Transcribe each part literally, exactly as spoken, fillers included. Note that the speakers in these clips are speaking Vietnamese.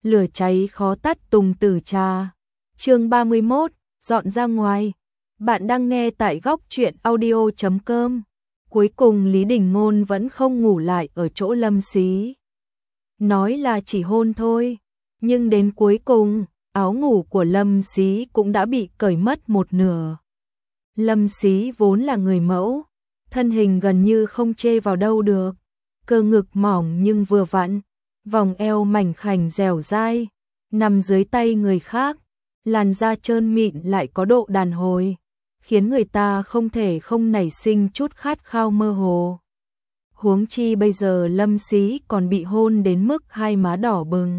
lửa cháy khó tắt tùng tử trà. Chương ba mươi mốt, dọn ra ngoài. Bạn đang nghe tại góc truyện audio chấm com. Cuối cùng Lý Đình Ngôn vẫn không ngủ lại ở chỗ Lâm Xí. Nói là chỉ hôn thôi, nhưng đến cuối cùng, áo ngủ của Lâm Xí cũng đã bị cởi mất một nửa. Lâm Xí vốn là người mẫu, thân hình gần như không chê vào đâu được, cơ ngực mỏng nhưng vừa vặn, vòng eo mảnh khảnh dẻo dai, nằm dưới tay người khác, làn da trơn mịn lại có độ đàn hồi, khiến người ta không thể không nảy sinh chút khát khao mơ hồ. Huống chi bây giờ Lâm Xí còn bị hôn đến mức hai má đỏ bừng.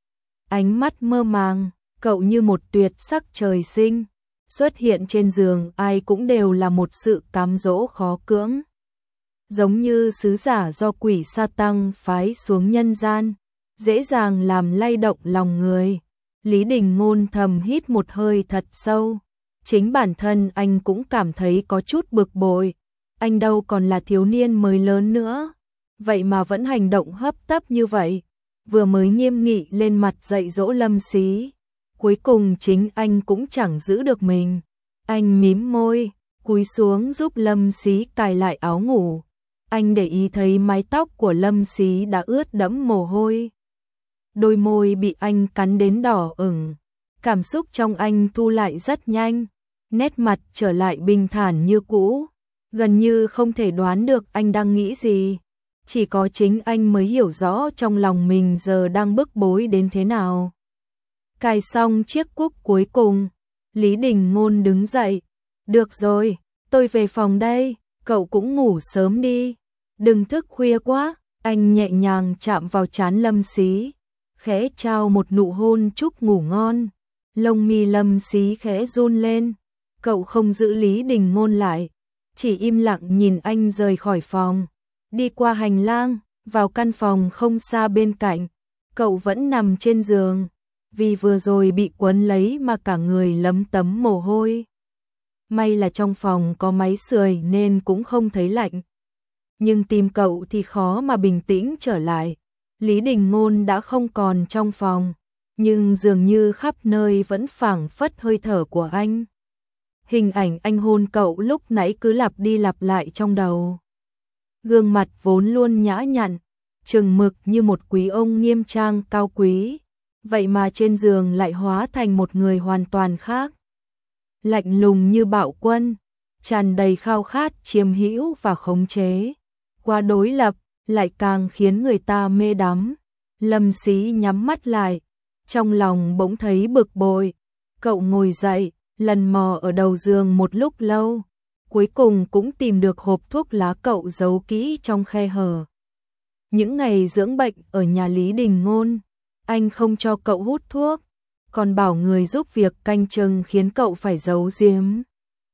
Ánh mắt mơ màng, cậu như một tuyệt sắc trời sinh, xuất hiện trên giường ai cũng đều là một sự cám dỗ khó cưỡng. Giống như sứ giả do quỷ sa tăng phái xuống nhân gian, dễ dàng làm lay động lòng người. Lý Đình Ngôn thầm hít một hơi thật sâu, chính bản thân anh cũng cảm thấy có chút bực bội, anh đâu còn là thiếu niên mới lớn nữa, vậy mà vẫn hành động hấp tấp như vậy, vừa mới nghiêm nghị lên mặt dạy dỗ Lâm Xí, cuối cùng chính anh cũng chẳng giữ được mình. Anh mím môi, cúi xuống giúp Lâm Xí cài lại áo ngủ. Anh để ý thấy mái tóc của Lâm Xí đã ướt đẫm mồ hôi. Đôi môi bị anh cắn đến đỏ ửng, cảm xúc trong anh thu lại rất nhanh, nét mặt trở lại bình thản như cũ, gần như không thể đoán được anh đang nghĩ gì. Chỉ có chính anh mới hiểu rõ trong lòng mình giờ đang bức bối đến thế nào. Cài xong chiếc cúc cuối cùng, Lý Đình Ngôn đứng dậy. Được rồi, tôi về phòng đây, cậu cũng ngủ sớm đi, đừng thức khuya quá. Anh nhẹ nhàng chạm vào trán Lâm Xí, khẽ trao một nụ hôn chúc ngủ ngon. Lông mi Lâm Xí khẽ run lên, cậu không giữ Lý Đình Ngôn lại, chỉ im lặng nhìn anh rời khỏi phòng, đi qua hành lang, vào căn phòng không xa bên cạnh. Cậu vẫn nằm trên giường, vì vừa rồi bị quấn lấy mà cả người lấm tấm mồ hôi. May là trong phòng có máy sưởi nên cũng không thấy lạnh. Nhưng tim cậu thì khó mà bình tĩnh trở lại. Lý Đình Ngôn đã không còn trong phòng, nhưng dường như khắp nơi vẫn phảng phất hơi thở của anh. Hình ảnh anh hôn cậu lúc nãy cứ lặp đi lặp lại trong đầu. Gương mặt vốn luôn nhã nhặn, chừng mực như một quý ông nghiêm trang cao quý, vậy mà trên giường lại hóa thành một người hoàn toàn khác. Lạnh lùng như bạo quân, tràn đầy khao khát chiếm hữu và khống chế. Qua đối lập, lại càng khiến người ta mê đắm. Lâm Xí nhắm mắt lại, trong lòng bỗng thấy bực bội. Cậu ngồi dậy, lần mò ở đầu giường một lúc lâu, cuối cùng cũng tìm được hộp thuốc lá cậu giấu kỹ trong khe hở. Những ngày dưỡng bệnh ở nhà Lý Đình Ngôn, anh không cho cậu hút thuốc, còn bảo người giúp việc canh chừng khiến cậu phải giấu giếm.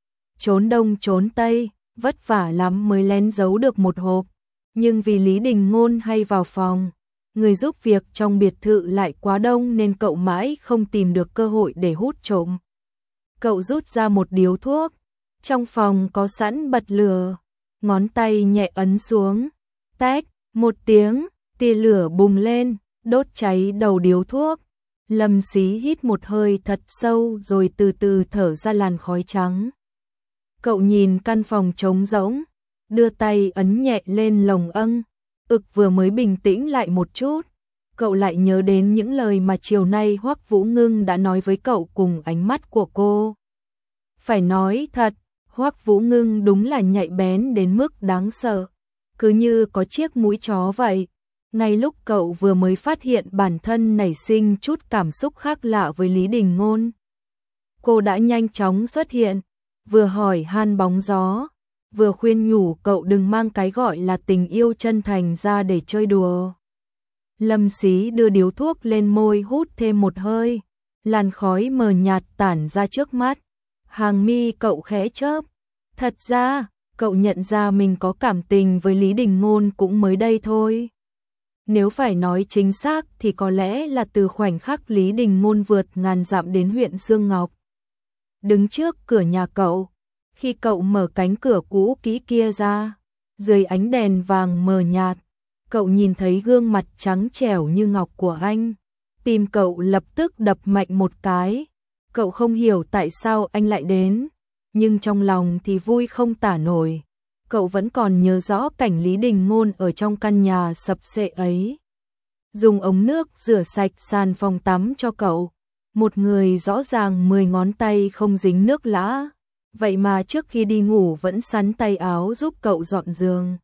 Trốn đông trốn tây, vất vả lắm mới lén giấu được một hộp, nhưng vì Lý Đình Ngôn hay vào phòng, người giúp việc trong biệt thự lại quá đông nên cậu mãi không tìm được cơ hội để hút trộm. Cậu rút ra một điếu thuốc, trong phòng có sẵn bật lửa, ngón tay nhẹ ấn xuống, tách, một tiếng, tia lửa bùng lên, đốt cháy đầu điếu thuốc. Lâm Xí hít một hơi thật sâu rồi từ từ thở ra làn khói trắng. Cậu nhìn căn phòng trống rỗng, đưa tay ấn nhẹ lên lồng âng, ực vừa mới bình tĩnh lại một chút. Cậu lại nhớ đến những lời mà chiều nay Hoắc Vũ Ngưng đã nói với cậu cùng ánh mắt của cô. Phải nói thật, Hoắc Vũ Ngưng đúng là nhạy bén đến mức đáng sợ, cứ như có chiếc mũi chó vậy. Ngay lúc cậu vừa mới phát hiện bản thân nảy sinh chút cảm xúc khác lạ với Lý Đình Ngôn, cô đã nhanh chóng xuất hiện, vừa hỏi han bóng gió, vừa khuyên nhủ cậu đừng mang cái gọi là tình yêu chân thành ra để chơi đùa. Lâm Xí đưa điếu thuốc lên môi hút thêm một hơi, làn khói mờ nhạt tản ra trước mắt. Hàng mi cậu khẽ chớp. Thật ra, cậu nhận ra mình có cảm tình với Lý Đình Ngôn cũng mới đây thôi. Nếu phải nói chính xác thì có lẽ là từ khoảnh khắc Lý Đình Ngôn vượt ngàn dặm đến huyện Sương Ngọc. Đứng trước cửa nhà cậu, khi cậu mở cánh cửa cũ kỹ kia ra, dưới ánh đèn vàng mờ nhạt, cậu nhìn thấy gương mặt trắng trẻo như ngọc của anh, Tim cậu lập tức đập mạnh một cái. Cậu không hiểu tại sao anh lại đến, nhưng trong lòng thì vui không tả nổi. Cậu vẫn còn nhớ rõ cảnh Lý Đình Ngôn ở trong căn nhà sập xệ ấy. Dùng ống nước rửa sạch sàn phòng tắm cho cậu. Một người rõ ràng mười ngón tay không dính nước lã. Vậy mà trước khi đi ngủ vẫn sắn tay áo giúp cậu dọn giường.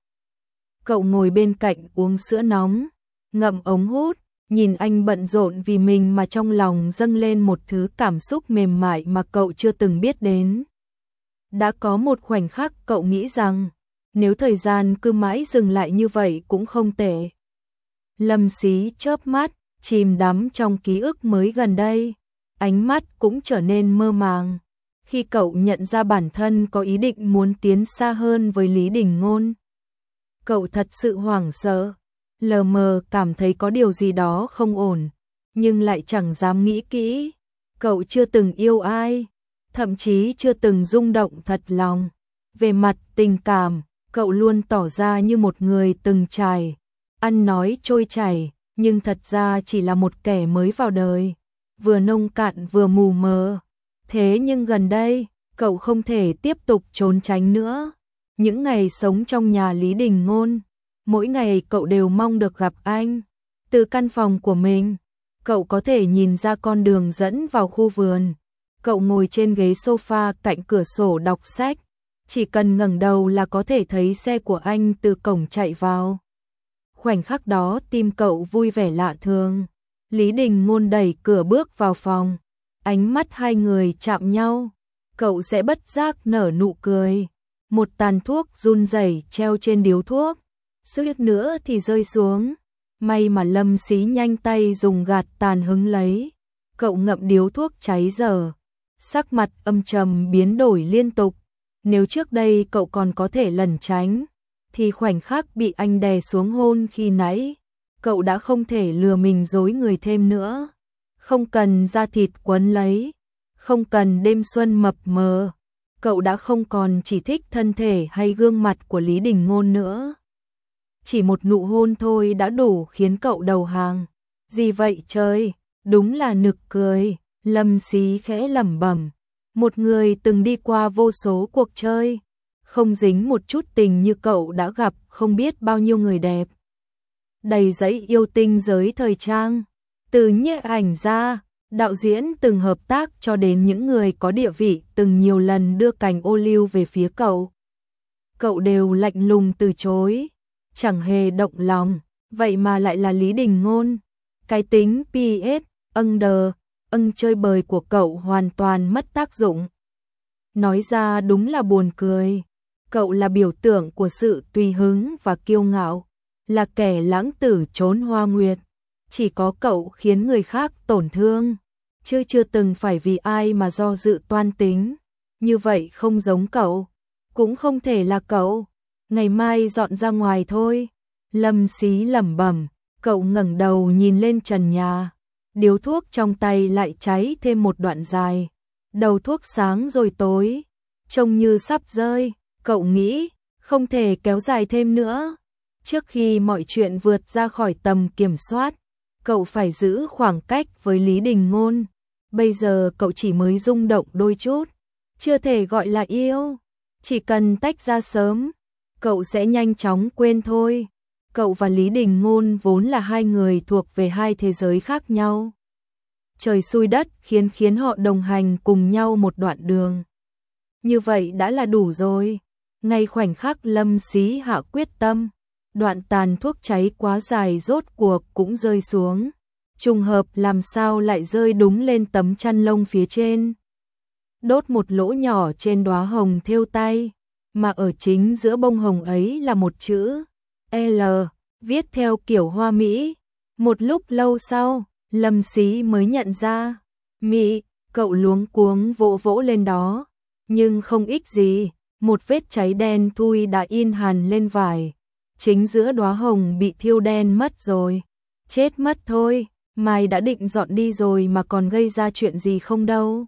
Cậu ngồi bên cạnh uống sữa nóng, ngậm ống hút, nhìn anh bận rộn vì mình mà trong lòng dâng lên một thứ cảm xúc mềm mại mà cậu chưa từng biết đến. Đã có một khoảnh khắc cậu nghĩ rằng, nếu thời gian cứ mãi dừng lại như vậy cũng không tệ. Lâm Xí chớp mắt, chìm đắm trong ký ức mới gần đây, ánh mắt cũng trở nên mơ màng. Khi cậu nhận ra bản thân có ý định muốn tiến xa hơn với Lý Đình Ngôn, cậu thật sự hoảng sợ, lờ mờ cảm thấy có điều gì đó không ổn, nhưng lại chẳng dám nghĩ kỹ. Cậu chưa từng yêu ai, thậm chí chưa từng rung động thật lòng. Về mặt tình cảm, cậu luôn tỏ ra như một người từng trải, ăn nói trôi chảy, nhưng thật ra chỉ là một kẻ mới vào đời, vừa nông cạn vừa mù mờ. Thế nhưng gần đây, cậu không thể tiếp tục trốn tránh nữa. Những ngày sống trong nhà Lý Đình Ngôn, mỗi ngày cậu đều mong được gặp anh. Từ căn phòng của mình, cậu có thể nhìn ra con đường dẫn vào khu vườn. Cậu ngồi trên ghế sofa cạnh cửa sổ đọc sách, chỉ cần ngẩng đầu là có thể thấy xe của anh từ cổng chạy vào. Khoảnh khắc đó tim cậu vui vẻ lạ thường. Lý Đình Ngôn đẩy cửa bước vào phòng, ánh mắt hai người chạm nhau, cậu sẽ bất giác nở nụ cười. Một tàn thuốc run rẩy treo trên điếu thuốc, suýt nữa thì rơi xuống. May mà Lâm Xí nhanh tay dùng gạt tàn hứng lấy. Cậu ngậm điếu thuốc cháy dở, sắc mặt âm trầm biến đổi liên tục. Nếu trước đây cậu còn có thể lẩn tránh, thì khoảnh khắc bị anh đè xuống hôn khi nãy, cậu đã không thể lừa mình dối người thêm nữa. Không cần da thịt quấn lấy, không cần đêm xuân mập mờ, cậu đã không còn chỉ thích thân thể hay gương mặt của Lý Đình Ngôn nữa. Chỉ một nụ hôn thôi đã đủ khiến cậu đầu hàng. Gì vậy trời, đúng là nực cười. Lâm Xí khẽ lẩm bẩm, một người từng đi qua vô số cuộc chơi, không dính một chút tình như cậu đã gặp không biết bao nhiêu người đẹp. Đầy dẫy yêu tinh giới thời trang, từ nhiếp ảnh gia, đạo diễn từng hợp tác cho đến những người có địa vị từng nhiều lần đưa cành ô liu về phía cậu. Cậu đều lạnh lùng từ chối, chẳng hề động lòng, vậy mà lại là Lý Đình Ngôn. Cái tính pê ét, under, âng chơi bời của cậu hoàn toàn mất tác dụng. Nói ra đúng là buồn cười, cậu là biểu tượng của sự tùy hứng và kiêu ngạo, là kẻ lãng tử trốn hoa nguyệt. Chỉ có cậu khiến người khác tổn thương, chứ chưa từng phải vì ai mà do dự toan tính. Như vậy không giống cậu, cũng không thể là cậu. Ngày mai dọn ra ngoài thôi. Lâm Xí lẩm bẩm, cậu ngẩng đầu nhìn lên trần nhà. Điếu thuốc trong tay lại cháy thêm một đoạn dài. Đầu thuốc sáng rồi tối, trông như sắp rơi. Cậu nghĩ, không thể kéo dài thêm nữa. Trước khi mọi chuyện vượt ra khỏi tầm kiểm soát, cậu phải giữ khoảng cách với Lý Đình Ngôn. Bây giờ cậu chỉ mới rung động đôi chút, chưa thể gọi là yêu. Chỉ cần tách ra sớm, cậu sẽ nhanh chóng quên thôi. Cậu và Lý Đình Ngôn vốn là hai người thuộc về hai thế giới khác nhau. Trời xui đất khiến khiến họ đồng hành cùng nhau một đoạn đường. Như vậy đã là đủ rồi. Ngay khoảnh khắc Lâm Xí hạ quyết tâm, đoạn tàn thuốc cháy quá dài rốt cuộc cũng rơi xuống. Trùng hợp làm sao lại rơi đúng lên tấm chăn lông phía trên. Đốt một lỗ nhỏ trên đóa hồng thêu tay, mà ở chính giữa bông hồng ấy là một chữ L, viết theo kiểu hoa mỹ. Một lúc lâu sau, Lâm Xí mới nhận ra, Mỹ, cậu luống cuống vỗ vỗ lên đó, nhưng không ích gì, một vết cháy đen thui đã in hằn lên vải. Chính giữa đóa hồng bị thiêu đen mất rồi. Chết mất thôi, mai đã định dọn đi rồi mà còn gây ra chuyện gì không đâu.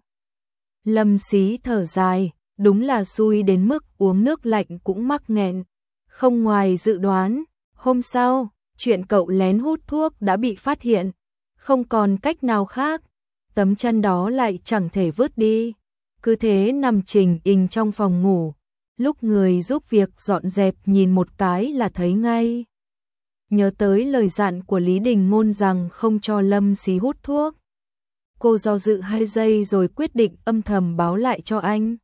Lâm Xí thở dài, đúng là xui đến mức uống nước lạnh cũng mắc nghẹn. Không ngoài dự đoán, hôm sau, chuyện cậu lén hút thuốc đã bị phát hiện. Không còn cách nào khác, tấm chăn đó lại chẳng thể vứt đi. Cứ thế nằm chình ình trong phòng ngủ, lúc người giúp việc dọn dẹp nhìn một cái là thấy ngay. Nhớ tới lời dặn của Lý Đình Ngôn rằng không cho Lâm Xí hút thuốc. Cô do dự hai giây rồi quyết định âm thầm báo lại cho anh.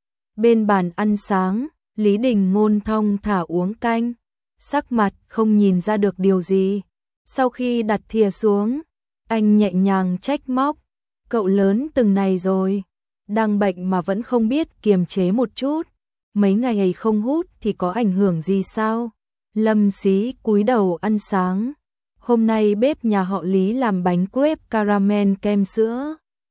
Bên bàn ăn sáng, Lý Đình Ngôn thong thả uống canh, sắc mặt không nhìn ra được điều gì. Sau khi đặt thìa xuống, anh nhẹ nhàng trách móc, cậu lớn từng này rồi, đang bệnh mà vẫn không biết kiềm chế một chút, mấy ngày ấy không hút thì có ảnh hưởng gì sao? Lâm Xí cúi đầu ăn sáng. Hôm nay bếp nhà họ Lý làm bánh crepe caramel kem sữa.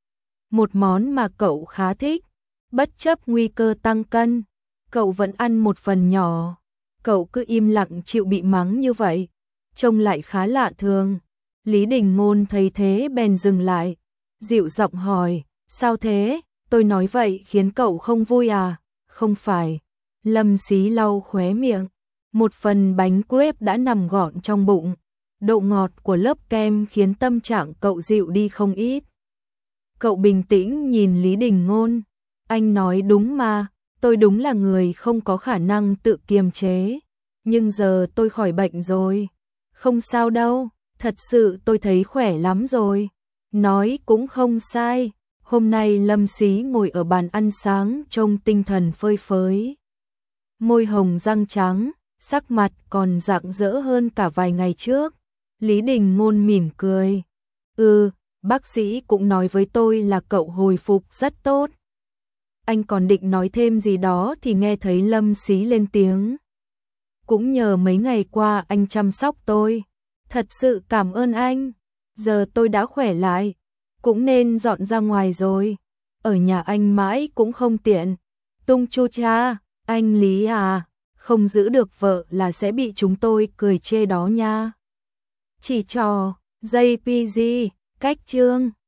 Một món mà cậu khá thích, bất chấp nguy cơ tăng cân, cậu vẫn ăn một phần nhỏ. Cậu cứ im lặng chịu bị mắng như vậy, trông lại khá lạ thường. Lý Đình Ngôn thấy thế bèn dừng lại, dịu giọng hỏi, sao thế? Tôi nói vậy khiến cậu không vui à? Không phải. Lâm Xí lau khóe miệng, một phần bánh crepe đã nằm gọn trong bụng. Độ ngọt của lớp kem khiến tâm trạng cậu dịu đi không ít. Cậu bình tĩnh nhìn Lý Đình Ngôn, anh nói đúng mà, tôi đúng là người không có khả năng tự kiềm chế, nhưng giờ tôi khỏi bệnh rồi. Không sao đâu, thật sự tôi thấy khỏe lắm rồi. Nói cũng không sai, hôm nay Lâm Xí ngồi ở bàn ăn sáng trông tinh thần phơi phới. Môi hồng răng trắng, sắc mặt còn rạng rỡ hơn cả vài ngày trước. Lý Đình Ngôn mỉm cười. Ừ, bác sĩ cũng nói với tôi là cậu hồi phục rất tốt. Anh còn định nói thêm gì đó thì nghe thấy Lâm Xí lên tiếng. Cũng nhờ mấy ngày qua anh chăm sóc tôi. Thật sự cảm ơn anh. Giờ tôi đã khỏe lại, cũng nên dọn ra ngoài rồi. Ở nhà anh mãi cũng không tiện. Tung chu cha, anh Lý à, không giữ được vợ là sẽ bị chúng tôi cười chê đó nha. Chỉ trò, gi pi gi, cách chương.